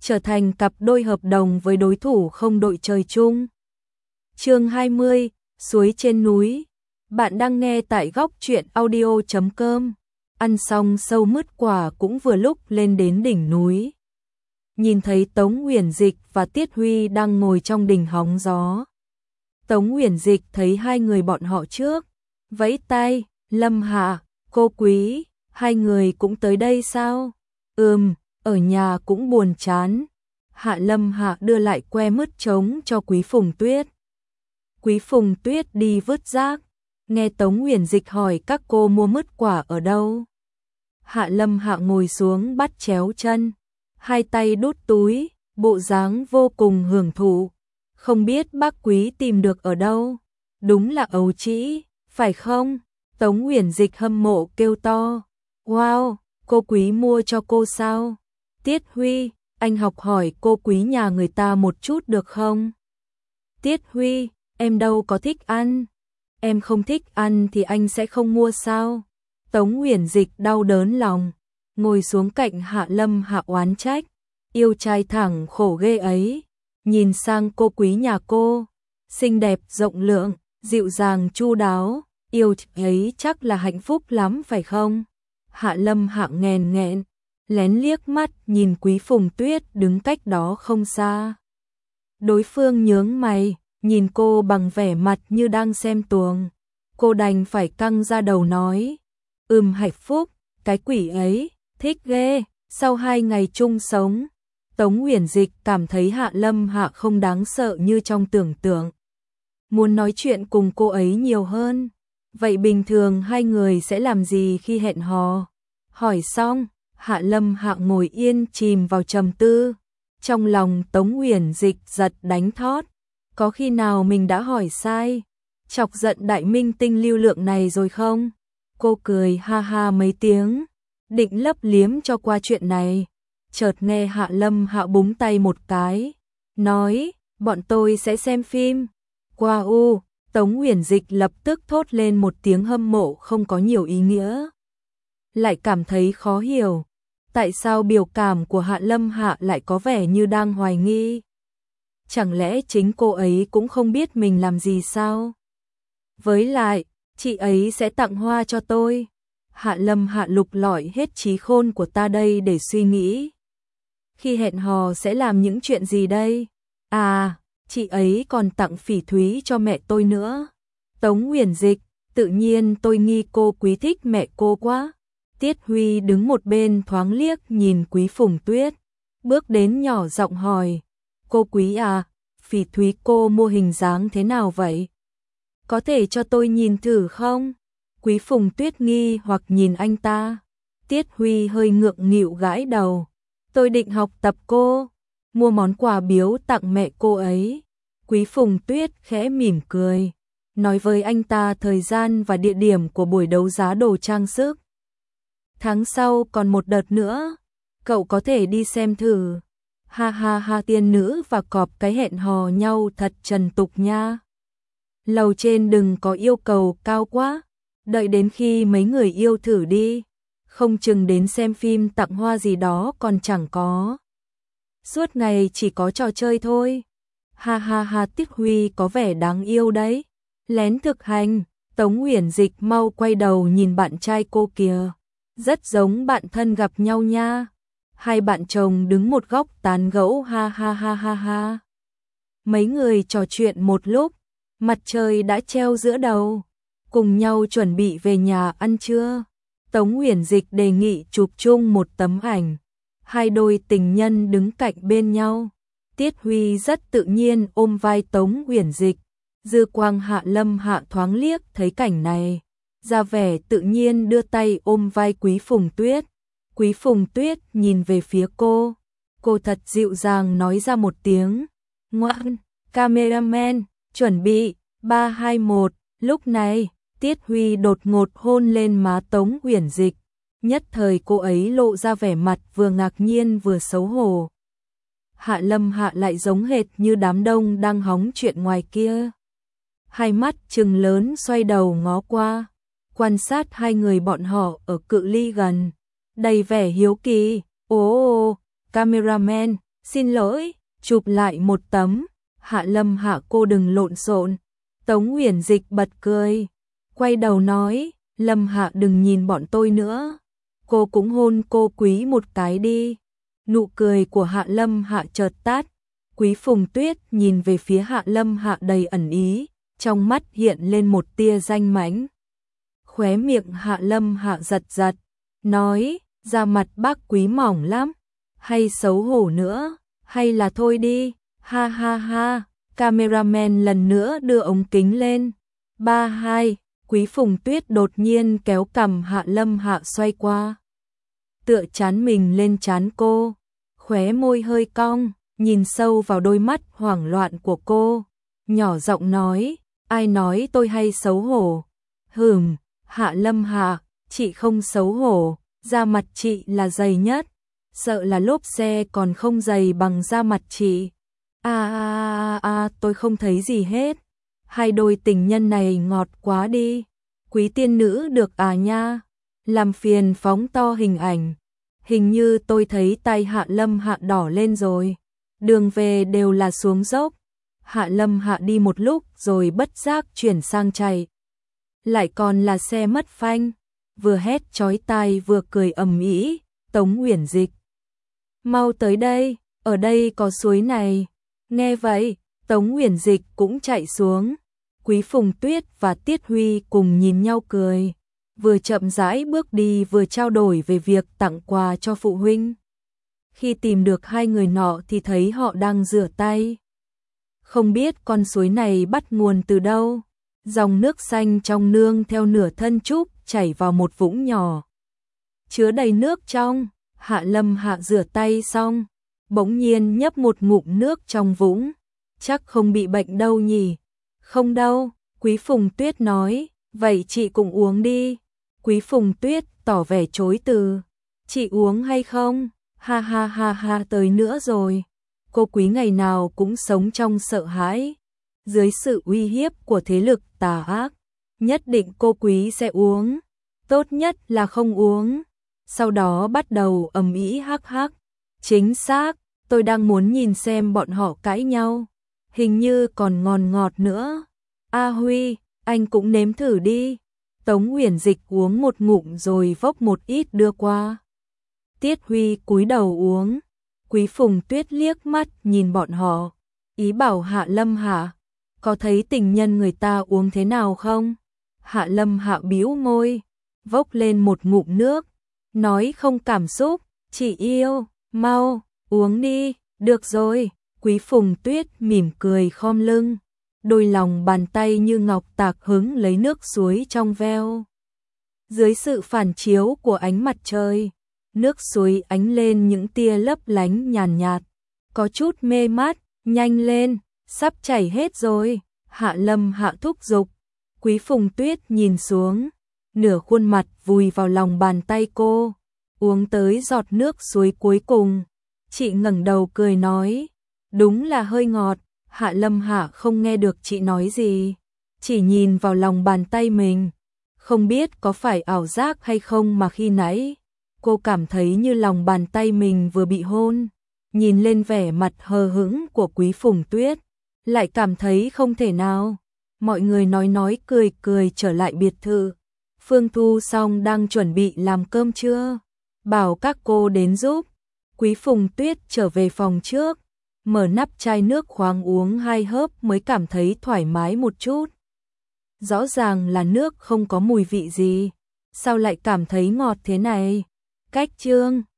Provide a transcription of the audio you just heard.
trở thành cặp đôi hợp đồng với đối thủ không đội trời chung. Chương 20, suối trên núi. Bạn đang nghe tại góc truyện audio.com. Ăn xong sâu mứt quả cũng vừa lúc lên đến đỉnh núi. Nhìn thấy Tống Uyển Dịch và Tiết Huy đang ngồi trong đình hóng gió. Tống Uyển Dịch thấy hai người bọn họ trước, vẫy tay, Lâm Hạ, cô Quý, hai người cũng tới đây sao? Ở nhà cũng buồn chán. Hạ Lâm Hạ đưa lại que mứt trống cho Quý Phùng Tuyết. Quý Phùng Tuyết đi vứt rác, nghe Tống Uyển Dịch hỏi các cô mua mứt quả ở đâu. Hạ Lâm Hạ ngồi xuống bắt chéo chân, hai tay đút túi, bộ dáng vô cùng hưởng thụ. Không biết bác Quý tìm được ở đâu? Đúng là ấu trĩ, phải không? Tống Uyển Dịch hâm mộ kêu to. Wow, cô Quý mua cho cô sao? Tiết Huy, anh học hỏi cô Quý nhà người ta một chút được không? Tiết Huy, em đâu có thích ăn. Em không thích ăn thì anh sẽ không mua sao? Tống Uyển Dịch đau đớn lòng, ngồi xuống cạnh Hạ Lâm Hạ oán trách. Yêu trai thẳng khổ ghê ấy. Nhìn sang cô Quý nhà cô, xinh đẹp rộng lượng, dịu dàng chu đáo, yêu ấy chắc là hạnh phúc lắm phải không? Hạ Lâm Hạ nghèn nghẹn, lén liếc mắt nhìn Quý Phùng Tuyết đứng cách đó không xa. Đối phương nhướng mày, nhìn cô bằng vẻ mặt như đang xem tuồng. Cô đành phải căng ra đầu nói, hạnh phúc, cái quỷ ấy, thích ghê, sau 2 ngày chung sống. Tống Uyển Dịch cảm thấy Hạ Lâm Hạ không đáng sợ như trong tưởng tượng. Muốn nói chuyện cùng cô ấy nhiều hơn. Vậy bình thường hai người sẽ làm gì khi hẹn hò? Hỏi xong, Hạ Lâm Hạ ngồi yên chìm vào trầm tư. Trong lòng Tống Uyển Dịch giật đánh thót. Có khi nào mình đã hỏi sai, chọc giận đại minh tinh lưu lượng này rồi không? Cô cười ha ha mấy tiếng, định lấp liếm cho qua chuyện này. Chợt nghe Hạ Lâm Hạ búng tay một cái, nói, bọn tôi sẽ xem phim. Wow, Tống Uyển Dịch lập tức thốt lên một tiếng hâm mộ không có nhiều ý nghĩa. Lại cảm thấy khó hiểu, tại sao biểu cảm của Hạ Lâm Hạ lại có vẻ như đang hoài nghi. Chẳng lẽ chính cô ấy cũng không biết mình làm gì sao? Với lại, chị ấy sẽ tặng hoa cho tôi. Hạ Lâm Hạ lục lọi hết trí khôn của ta đây để suy nghĩ. Khi hẹn hò sẽ làm những chuyện gì đây? À, chị ấy còn tặng phỉ thúy cho mẹ tôi nữa. Tống Uyển Dịch, tự nhiên tôi nghi cô Quý thích mẹ cô quá. Tiết Huy đứng một bên thoáng liếc nhìn Quý Phùng Tuyết, bước đến nhỏ giọng hỏi, cô Quý à, phỉ thúy cô mua hình dáng thế nào vậy? Có thể cho tôi nhìn thử không? Quý Phùng Tuyết nghi hoặc nhìn anh ta. Tiết Huy hơi ngượng nghịu gãi đầu. Tôi định học tập cô, mua món quà biếu tặng mẹ cô ấy. Quý Phùng Tuyết khẽ mỉm cười, nói với anh ta thời gian và địa điểm của buổi đấu giá đồ trang sức. Tháng sau còn một đợt nữa, cậu có thể đi xem thử. Ha ha ha, tiên nữ và cọp cái hẹn hò nhau thật trần tục nha. Lầu trên đừng có yêu cầu cao quá, đợi đến khi mấy người yêu thử đi. Không chừng đến xem phim tặng hoa gì đó còn chẳng có. Suốt ngày chỉ có trò chơi thôi. Ha ha ha, Tiết Huy có vẻ đáng yêu đấy. Lén thực hành. Tống Uyển Dịch mau quay đầu nhìn bạn trai cô kìa. Rất giống bạn thân gặp nhau nha. Hai bạn chồng đứng một góc tán gẫu ha ha ha ha ha. Mấy người trò chuyện một lúc, mặt trời đã treo giữa đầu. Cùng nhau chuẩn bị về nhà ăn trưa. Tống Uyển Dịch đề nghị chụp chung một tấm ảnh. Hai đôi tình nhân đứng cạnh bên nhau. Tiết Huy rất tự nhiên ôm vai Tống Uyển Dịch. Dư quang Hạ Lâm Hạ thoáng liếc thấy cảnh này, ra vẻ tự nhiên đưa tay ôm vai Quý Phùng Tuyết. Quý Phùng Tuyết nhìn về phía cô thật dịu dàng nói ra một tiếng. Ngoan, cameraman, chuẩn bị, 3, 2, 1, lúc này. Tiết Huy đột ngột hôn lên má Tống Uyển Dịch, nhất thời cô ấy lộ ra vẻ mặt vừa ngạc nhiên vừa xấu hổ. Hạ Lâm Hạ lại giống hệt như đám đông đang hóng chuyện ngoài kia. Hai mắt trừng lớn xoay đầu ngó qua, quan sát hai người bọn họ ở cự ly gần, đầy vẻ hiếu kỳ. Cameraman, Xin lỗi, chụp lại một tấm. Hạ Lâm Hạ cô đừng lộn xộn. Tống Huyền Dịch bật cười, quay đầu nói, Lâm Hạ đừng nhìn bọn tôi nữa. Cô cũng hôn cô Quý một cái đi. Nụ cười của Hạ Lâm Hạ chợt tắt. Quý Phùng Tuyết nhìn về phía Hạ Lâm Hạ đầy ẩn ý, trong mắt hiện lên một tia danh mãnh. Khóe miệng Hạ Lâm Hạ giật giật, nói, da mặt bác Quý mỏng lắm, hay xấu hổ nữa, hay là thôi đi, ha ha ha. Cameraman lần nữa đưa ống kính lên. 3-2, Quý Phùng Tuyết đột nhiên kéo cằm Hạ Lâm Hạ xoay qua, tựa trán mình lên trán cô, khóe môi hơi cong, nhìn sâu vào đôi mắt hoảng loạn của cô, nhỏ giọng nói, ai nói tôi hay xấu hổ? Hạ Lâm Hạ, chị không xấu hổ, da mặt chị là dày nhất, sợ là lốp xe còn không dày bằng da mặt chị. Tôi không thấy gì hết. Hai đôi tình nhân này ngọt quá đi. Quý tiên nữ được à nha. Làm phiền phóng to hình ảnh. Hình như tôi thấy tay Hạ Lâm Hạ đỏ lên rồi. Đường về đều là xuống dốc. Hạ Lâm Hạ đi một lúc rồi bất giác chuyển sang chạy. Lại còn là xe mất phanh. Vừa hét chói tai vừa cười ầm ĩ. Tống Huyền Dịch, mau tới đây, ở đây có suối này. Nghe vậy, Tống Huyền Dịch cũng chạy xuống. Quý Phùng Tuyết và Tiết Huy cùng nhìn nhau cười, vừa chậm rãi bước đi vừa trao đổi về việc tặng quà cho phụ huynh. Khi tìm được hai người nọ thì thấy họ đang rửa tay. Không biết con suối này bắt nguồn từ đâu. Dòng nước xanh trong nương theo nửa thân trúc chảy vào một vũng nhỏ, chứa đầy nước trong. Hạ Lâm Hạ rửa tay xong, bỗng nhiên nhấp một ngụm nước trong vũng. Chắc không bị bệnh đâu nhỉ? Không đâu, Quý Phùng Tuyết nói, vậy chị cũng uống đi. Quý Phùng Tuyết tỏ vẻ chối từ, chị uống hay không? Ha ha ha ha, tới nữa rồi. Cô Quý ngày nào cũng sống trong sợ hãi, dưới sự uy hiếp của thế lực tà ác. Nhất định cô Quý sẽ uống, tốt nhất là không uống. Sau đó bắt đầu ầm ĩ hắc hắc. Chính xác, tôi đang muốn nhìn xem bọn họ cãi nhau. Hình như còn ngon ngọt nữa. A Huy, anh cũng nếm thử đi. Tống Huyền Dịch uống một ngụm rồi vốc một ít đưa qua. Tiết Huy cúi đầu uống. Quý Phùng Tuyết liếc mắt nhìn bọn họ, ý bảo Hạ Lâm Hạ, có thấy tình nhân người ta uống thế nào không? Hạ Lâm Hạ bĩu môi, vốc lên một ngụm nước, nói không cảm xúc, chị yêu, mau, uống đi, được rồi. Quý Phùng Tuyết mỉm cười khom lưng, đôi lòng bàn tay như ngọc tạc hứng lấy nước suối trong veo. Dưới sự phản chiếu của ánh mặt trời, nước suối ánh lên những tia lấp lánh nhàn nhạt, có chút mê mắt. Nhanh lên, sắp chảy hết rồi. Hạ Lâm Hạ thúc giục. Quý Phùng Tuyết nhìn xuống, nửa khuôn mặt vùi vào lòng bàn tay cô, uống tới giọt nước suối cuối cùng. Chị ngẩng đầu cười nói, đúng là hơi ngọt. Hạ Lâm Hạ không nghe được chị nói gì, chỉ nhìn vào lòng bàn tay mình. Không biết có phải ảo giác hay không mà khi nãy cô cảm thấy như lòng bàn tay mình vừa bị hôn. Nhìn lên vẻ mặt hờ hững của Quý Phùng Tuyết, lại cảm thấy không thể nào. Mọi người nói cười cười trở lại biệt thự. Phương Thu Song đang chuẩn bị làm cơm trưa, bảo các cô đến giúp. Quý Phùng Tuyết trở về phòng trước, mở nắp chai nước khoáng uống 2 hớp mới cảm thấy thoải mái một chút. Rõ ràng là nước không có mùi vị gì, sao lại cảm thấy ngọt thế này? Cách chương